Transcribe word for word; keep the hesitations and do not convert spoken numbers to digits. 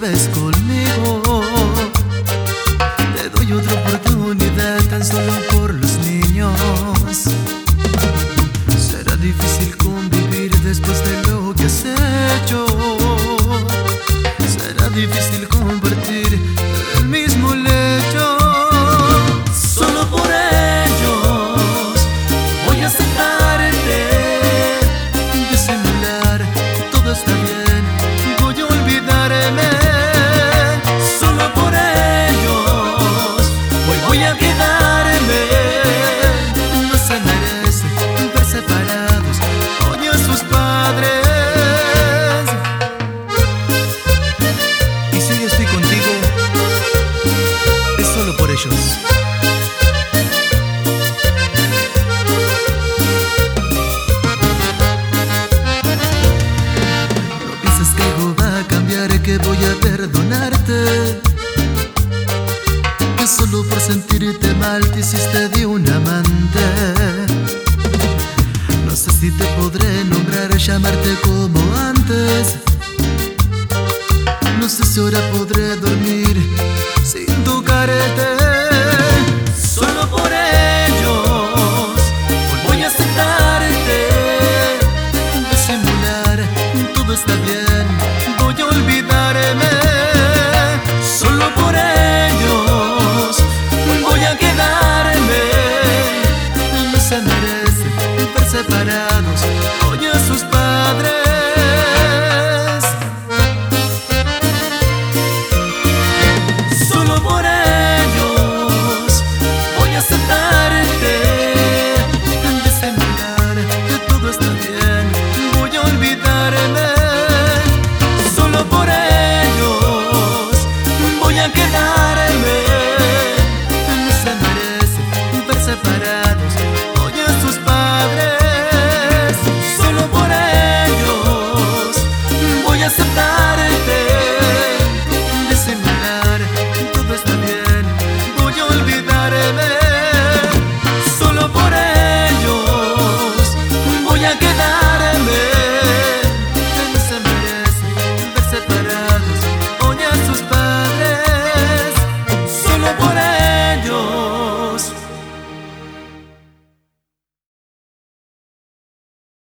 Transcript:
vuelves conmigo. Te doy otra oportunidad tan solo por los niños. Será difícil convivir después de lo que has hecho. Será difícil compartir el mismo lecho. Solo por ellos voy a aceptarte, disimular, todo está bien, voy a olvidarme. Solo por ellos hoy voy a quedarme. No se merece ver separados hoy a sus padres. Y si yo estoy contigo, es solo por ellos. Que voy a perdonarte, que solo por sentirte mal te hiciste de un amante. No sé si te podré nombrar, llamarte como antes. No sé si ahora podré dormir sin tocarte. Solo por ellos hoy voy a aceptarte, disimular, todo está bien.